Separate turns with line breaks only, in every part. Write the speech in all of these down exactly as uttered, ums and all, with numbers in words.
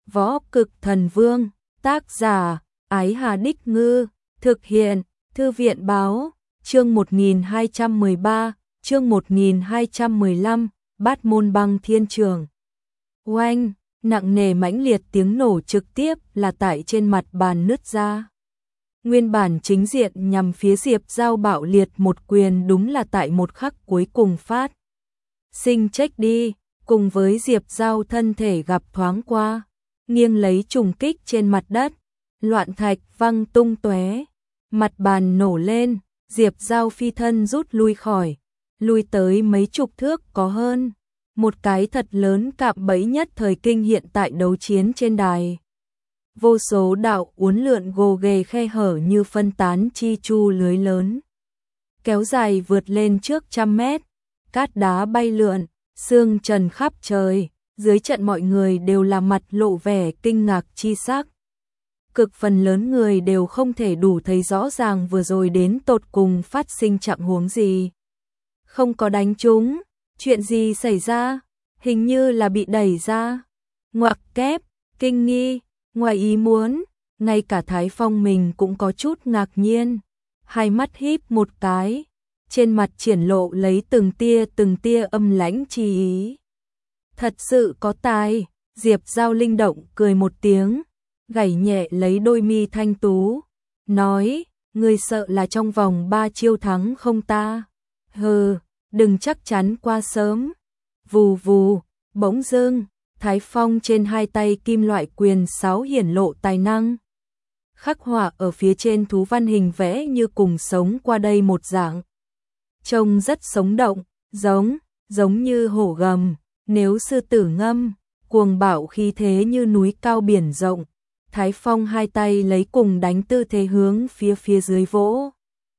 Võ Cực Thần Vương, tác giả, Ái Hà Đích Ngư, thực hiện, Thư viện Báo, chương một nghìn hai trăm mười ba, chương một nghìn hai trăm mười lăm, Bát Môn Băng Thiên Trường. Oanh, nặng nề mãnh liệt tiếng nổ trực tiếp là tại trên mặt bàn nứt ra. Nguyên bản chính diện nhằm phía Diệp Dao bạo liệt một quyền đúng là tại một khắc cuối cùng phát. Sinh chết đi, cùng với Diệp Dao thân thể gặp thoáng qua, nghiêng lấy trùng kích trên mặt đất, loạn thạch văng tung tóe, mặt bàn nổ lên, Diệp Dao phi thân rút lui khỏi, lui tới mấy chục thước có hơn, một cái thật lớn cạm bẫy nhất thời kinh hiện tại đấu chiến trên đài. Vô số đạo uốn lượn gồ ghề khe hở như phân tán chi chu lưới lớn, kéo dài vượt lên trước trăm mét, cát đá bay lượn, sương trần khắp trời, dưới trận mọi người đều là mặt lộ vẻ kinh ngạc chi sắc. Cực phần lớn người đều không thể đủ thấy rõ ràng vừa rồi đến tột cùng phát sinh trạng huống gì. Không có đánh trúng, chuyện gì xảy ra, hình như là bị đẩy ra. Ngoặc kép, kinh nghi, ngoài ý muốn, ngay cả Thái Phong mình cũng có chút ngạc nhiên, hai mắt híp một cái, trên mặt triển lộ lấy từng tia từng tia âm lãnh chi ý. Thật sự có tài, Diệp Dao linh động cười một tiếng, gảy nhẹ lấy đôi mi thanh tú, nói, người sợ là trong vòng ba chiêu thắng không ta? Hừ, đừng chắc chắn qua sớm. Vù vù, bỗng dưng, Thái Phong trên hai tay kim loại quyền sáo hiển lộ tài năng. Khắc họa ở phía trên thú văn hình vẽ như cùng sống qua đây một dạng. Trông rất sống động, giống, giống như hổ gầm, nếu sư tử ngâm, cuồng bạo khí thế như núi cao biển rộng. Thái Phong hai tay lấy cùng đánh tư thế hướng phía phía dưới vỗ.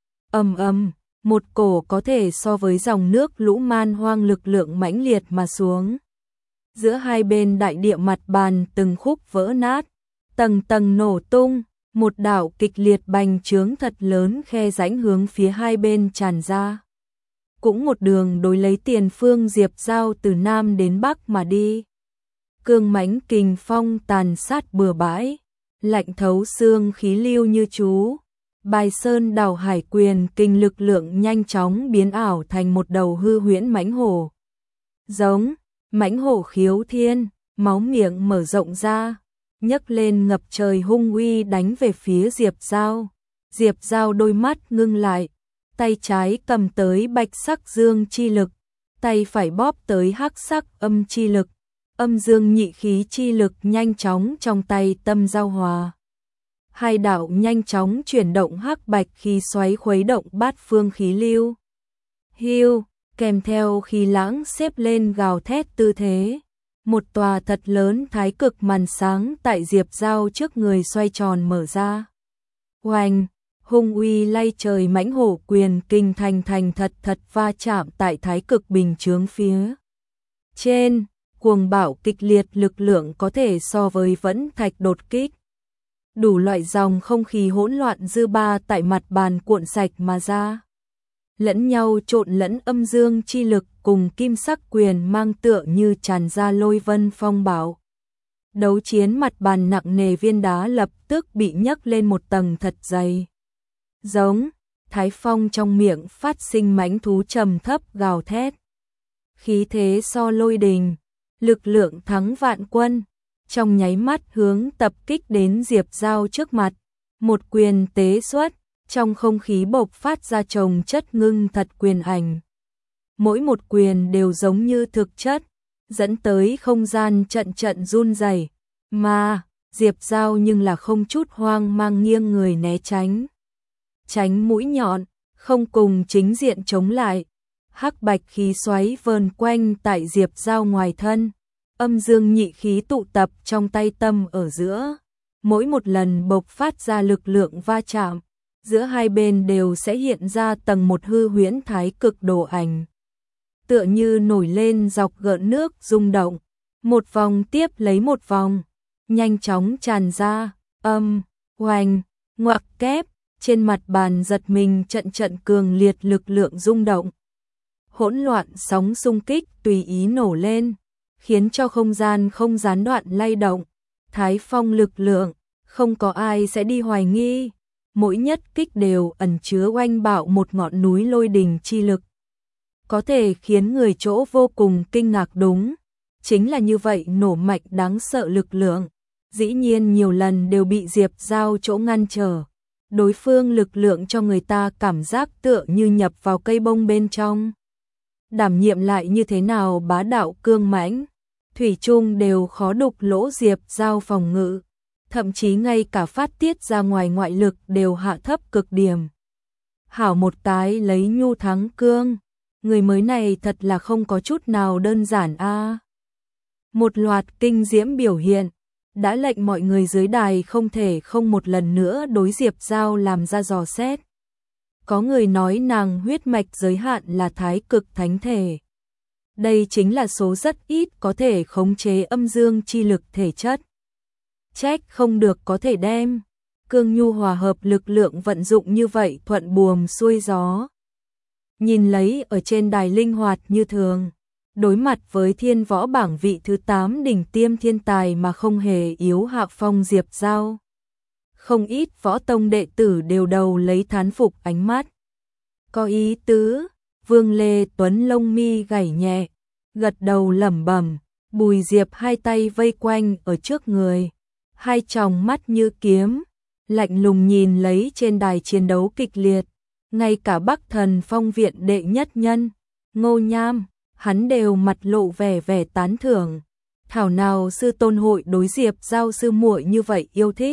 Ầm ầm, một cổ có thể so với dòng nước lũ man hoang lực lượng mãnh liệt mà xuống. Giữa hai bên đại địa mặt bàn từng khúc vỡ nát, tầng tầng nổ tung, một đạo kịch liệt bành trướng thật lớn khe rãnh hướng phía hai bên tràn ra. Cũng một đường đối lấy tiền phương Diệp Dao từ Nam đến Bắc mà đi. Cương mãnh kình phong tàn sát bừa bãi, lạnh thấu xương khí lưu như chú. Bài sơn đảo hải quyền kinh lực lượng nhanh chóng biến ảo thành một đầu hư huyễn mãnh hổ. Giống, mãnh hổ khiếu thiên, máu miệng mở rộng ra, nhấc lên ngập trời hung uy đánh về phía Diệp Dao. Diệp Dao đôi mắt ngưng lại, tay trái cầm tới bạch sắc dương chi lực, tay phải bóp tới hắc sắc âm chi lực, âm dương nhị khí chi lực nhanh chóng trong tay tâm giao hòa. Hai đạo nhanh chóng chuyển động hắc bạch khí xoáy khuấy động bát phương khí lưu. Hiu, kèm theo khí lãng xếp lên gào thét tư thế. Một tòa thật lớn thái cực màn sáng tại Diệp Dao trước người xoay tròn mở ra. Oanh, hung uy lay trời mãnh hổ quyền kinh thành thành thật thật va chạm tại thái cực bình chướng phía trên, cuồng bạo kịch liệt lực lượng có thể so với vẫn thạch đột kích. Đủ loại dòng không khí hỗn loạn dư ba tại mặt bàn cuộn sạch mà ra. Lẫn nhau trộn lẫn âm dương chi lực cùng kim sắc quyền mang tựa như tràn ra lôi vân phong bạo. Đấu chiến mặt bàn nặng nề viên đá lập tức bị nhấc lên một tầng thật dày. Giống, Thái Phong trong miệng phát sinh mãnh thú trầm thấp gào thét. Khí thế so lôi đình, lực lượng thắng vạn quân. Trong nháy mắt hướng tập kích đến Diệp Dao trước mặt, một quyền tế xuất, trong không khí bộc phát ra chồng chất ngưng thật quyền ảnh. Mỗi một quyền đều giống như thực chất, dẫn tới không gian trận trận run rẩy, mà Diệp Dao nhưng là không chút hoang mang nghiêng người né tránh. Tránh mũi nhọn, không cùng chính diện chống lại. Hắc bạch khí xoáy vờn quanh tại Diệp Dao ngoài thân. Âm dương nhị khí tụ tập trong tay tâm ở giữa, mỗi một lần bộc phát ra lực lượng va chạm, giữa hai bên đều sẽ hiện ra tầng một hư huyễn thái cực đồ ảnh. Tựa như nổi lên dọc gợn nước rung động, một vòng tiếp lấy một vòng, nhanh chóng tràn ra, âm, oanh, ngoặc kép, trên mặt bàn giật mình trận trận cường liệt lực lượng rung động. Hỗn loạn sóng xung kích tùy ý nổ lên, khiến cho không gian không gián đoạn lay động, Thái Phong lực lượng, không có ai sẽ đi hoài nghi, mỗi nhất kích đều ẩn chứa oanh bạo một ngọn núi lôi đình chi lực. Có thể khiến người chỗ vô cùng kinh ngạc đúng, chính là như vậy nổ mạnh đáng sợ lực lượng, dĩ nhiên nhiều lần đều bị Diệp Giao chỗ ngăn trở. Đối phương lực lượng cho người ta cảm giác tựa như nhập vào cây bông bên trong. Đảm nhiệm lại như thế nào bá đạo cương mãnh, thủy chung đều khó đục lỗ Diệp Giao phòng ngự, thậm chí ngay cả phát tiết ra ngoài ngoại lực đều hạ thấp cực điểm. Hảo một tái lấy nhu thắng cương, người mới này thật là không có chút nào đơn giản a. À. Một loạt kinh diễm biểu hiện, đã lệnh mọi người dưới đài không thể không một lần nữa đối Diệp Giao làm ra dò xét. Có người nói nàng huyết mạch giới hạn là thái cực thánh thể. Đây chính là số rất ít có thể khống chế âm dương chi lực thể chất. Trách không được có thể đem cương nhu hòa hợp lực lượng vận dụng như vậy thuận buồm xuôi gió. Nhìn lấy ở trên đài linh hoạt như thường, đối mặt với thiên võ bảng vị thứ tám đỉnh tiêm thiên tài mà không hề yếu hạ phong Diệp Giao. Không ít võ tông đệ tử đều đầu lấy thán phục ánh mắt. Có ý tứ, Vương Lê Tuấn lông mi gảy nhẹ, gật đầu lẩm bẩm, Bùi Diệp hai tay vây quanh ở trước người, hai tròng mắt như kiếm, lạnh lùng nhìn lấy trên đài chiến đấu kịch liệt, ngay cả Bắc Thần Phong viện đệ nhất nhân, Ngô Nham, hắn đều mặt lộ vẻ vẻ tán thưởng. Thảo nào sư tôn hội đối Diệp Giao sư muội như vậy yêu thích.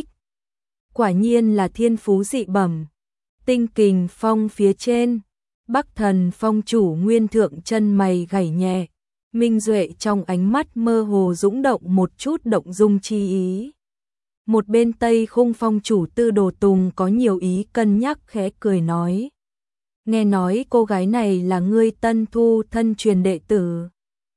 Quả nhiên là thiên phú dị bẩm. Tinh Kình Phong phía trên, Bắc Thần Phong chủ Nguyên Thượng chân mày gảy nhẹ, minh duệ trong ánh mắt mơ hồ dũng động một chút động dung chi ý. Một bên Tây Khung Phong chủ Tư Đồ Tùng có nhiều ý cân nhắc khẽ cười nói. Nghe nói cô gái này là ngươi tân thu thân truyền đệ tử.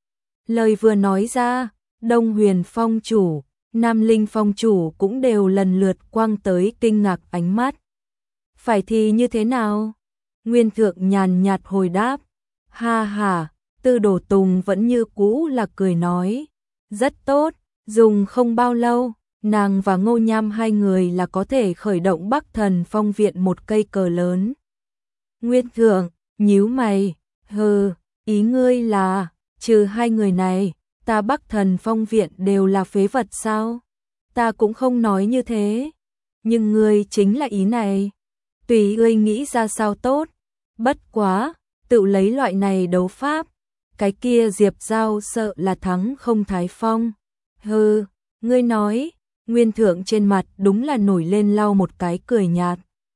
Lời vừa nói ra, Đông Huyền Phong chủ, Nam Linh Phong chủ cũng đều lần lượt quăng tới kinh ngạc ánh mắt. Phải thì như thế nào? Nguyên Thượng nhàn nhạt hồi đáp. Ha ha, Tư Đồ Tùng vẫn như cũ là cười nói. Rất tốt, dùng không bao lâu, nàng và Ngô Nham hai người là có thể khởi động Bắc Thần Phong viện một cây cờ lớn. Nguyên Thượng, nhíu mày, hừ, ý ngươi là, trừ hai người này, ta Bắc Thần Phong viện đều là phế vật sao? Ta cũng không nói như thế, nhưng ngươi chính là ý này. Tùy ngươi nghĩ ra sao tốt, bất quá, tự lấy loại này đấu pháp, cái kia Diệp Giao sợ là thắng không Thái Phong. Hừ, ngươi nói, Nguyên Thượng trên mặt đúng là nổi lên lau một cái cười nhạt.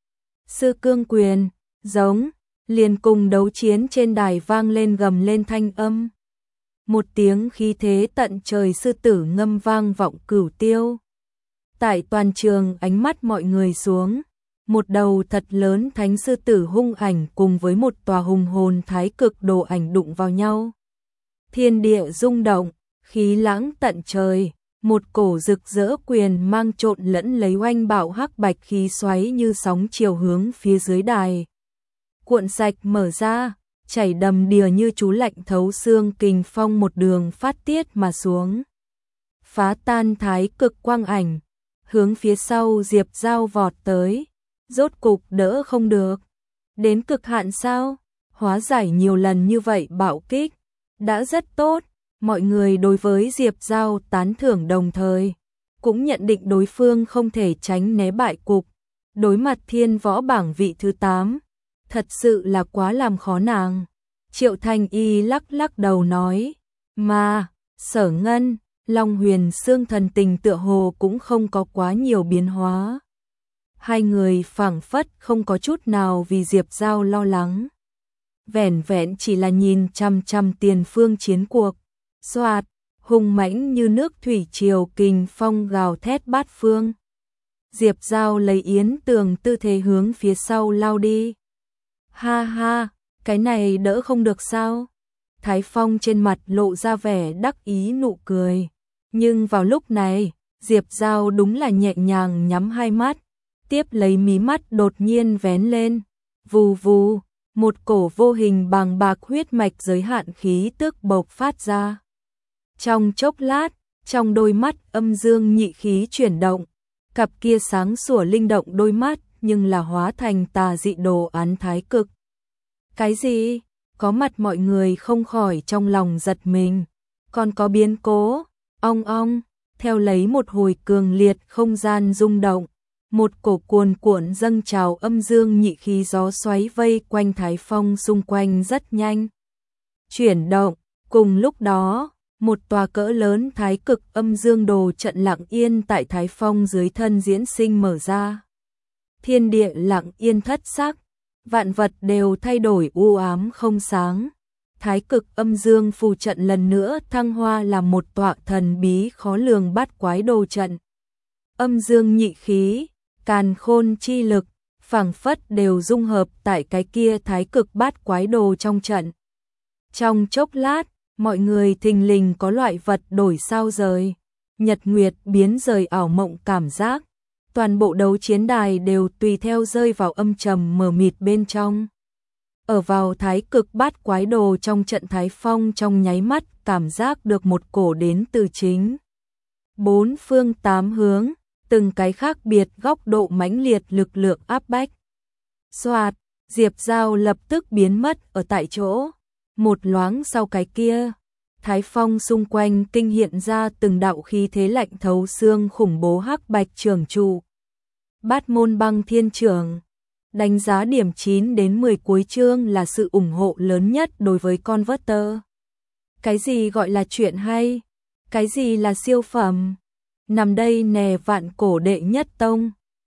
Sư cương quyền, giống, liền cùng đấu chiến trên đài vang lên gầm lên thanh âm. Một tiếng khí thế tận trời sư tử ngâm vang vọng cửu tiêu. Tại toàn trường ánh mắt mọi người xuống, một đầu thật lớn thánh sư tử hung ảnh cùng với một tòa hùng hồn thái cực đồ ảnh đụng vào nhau. Thiên địa rung động, khí lãng tận trời, một cổ rực rỡ quyền mang trộn lẫn lấy oanh bạo hắc bạch khí xoáy như sóng chiều hướng phía dưới đài. Cuộn sạch mở ra, chảy đầm đìa như chú lạnh thấu xương kình phong một đường phát tiết mà xuống. Phá tan thái cực quang ảnh, hướng phía sau Diệp Giao vọt tới, rốt cục đỡ không được. Đến cực hạn sao? Hóa giải nhiều lần như vậy bạo kích, đã rất tốt. Mọi người đối với Diệp Giao tán thưởng đồng thời, cũng nhận định đối phương không thể tránh né bại cục. Đối mặt thiên võ bảng vị thứ tám, thật sự là quá làm khó nàng. Triệu Thành Y lắc lắc đầu nói, mà, Sở Ngân, Long Huyền Xương thần tình tựa hồ cũng không có quá nhiều biến hóa. Hai người phảng phất không có chút nào vì Diệp Giao lo lắng. Vẻn vẹn chỉ là nhìn chăm chăm tiền phương chiến cuộc. Soạt, hùng mãnh như nước thủy triều kình phong gào thét bát phương. Diệp Giao lấy yến tường tư thế hướng phía sau lao đi. Ha ha, cái này đỡ không được sao? Thái Phong trên mặt lộ ra vẻ đắc ý nụ cười. Nhưng vào lúc này, Diệp Giao đúng là nhẹ nhàng nhắm hai mắt, tiếp lấy mí mắt đột nhiên vén lên. Vù vù, một cổ vô hình bàng bạc huyết mạch giới hạn khí tức bộc phát ra. Trong chốc lát, Trong đôi mắt âm dương nhị khí chuyển động, cặp kia sáng sủa linh động đôi mắt nhưng là hóa thành tà dị đồ án thái cực. Cái gì? Có mặt mọi người không khỏi trong lòng giật mình. Còn có biến cố, ong ong, theo lấy một hồi cường liệt không gian rung động. Một cổ cuồn cuộn dâng trào âm dương nhị khí gió xoáy vây quanh Thái Phong xung quanh rất nhanh. Chuyển động, cùng lúc đó, một tòa cỡ lớn thái cực âm dương đồ trận lặng yên tại Thái Phong dưới thân diễn sinh mở ra. Thiên địa lặng yên thất sắc, vạn vật đều thay đổi u ám không sáng. Thái cực âm dương phù trận lần nữa thăng hoa là một tọa thần bí khó lường bát quái đồ trận. Âm dương nhị khí, càn khôn chi lực, phảng phất đều dung hợp tại cái kia thái cực bát quái đồ trong trận. Trong chốc lát, mọi người thình lình có loại vật đổi sao rời, nhật nguyệt biến rời ảo mộng cảm giác. Toàn bộ đấu chiến đài đều tùy theo rơi vào âm trầm mờ mịt bên trong. Ở vào thái cực bát quái đồ trong trận Thái Phong trong nháy mắt cảm giác được một cổ đến từ chính bốn phương tám hướng, từng cái khác biệt góc độ mãnh liệt lực lượng áp bách. Soạt, Diệp Giao lập tức biến mất ở tại chỗ. Một loáng sau cái kia, Thái Phong xung quanh kinh hiện ra từng đạo khí thế lạnh thấu xương khủng bố hắc bạch trường trụ. Bát môn băng thiên trường. Đánh giá điểm chín đến mười cuối chương là sự ủng hộ lớn nhất đối với Converter. Cái gì gọi là chuyện hay? Cái gì là siêu phẩm? Nằm đây nè vạn cổ đệ nhất tông.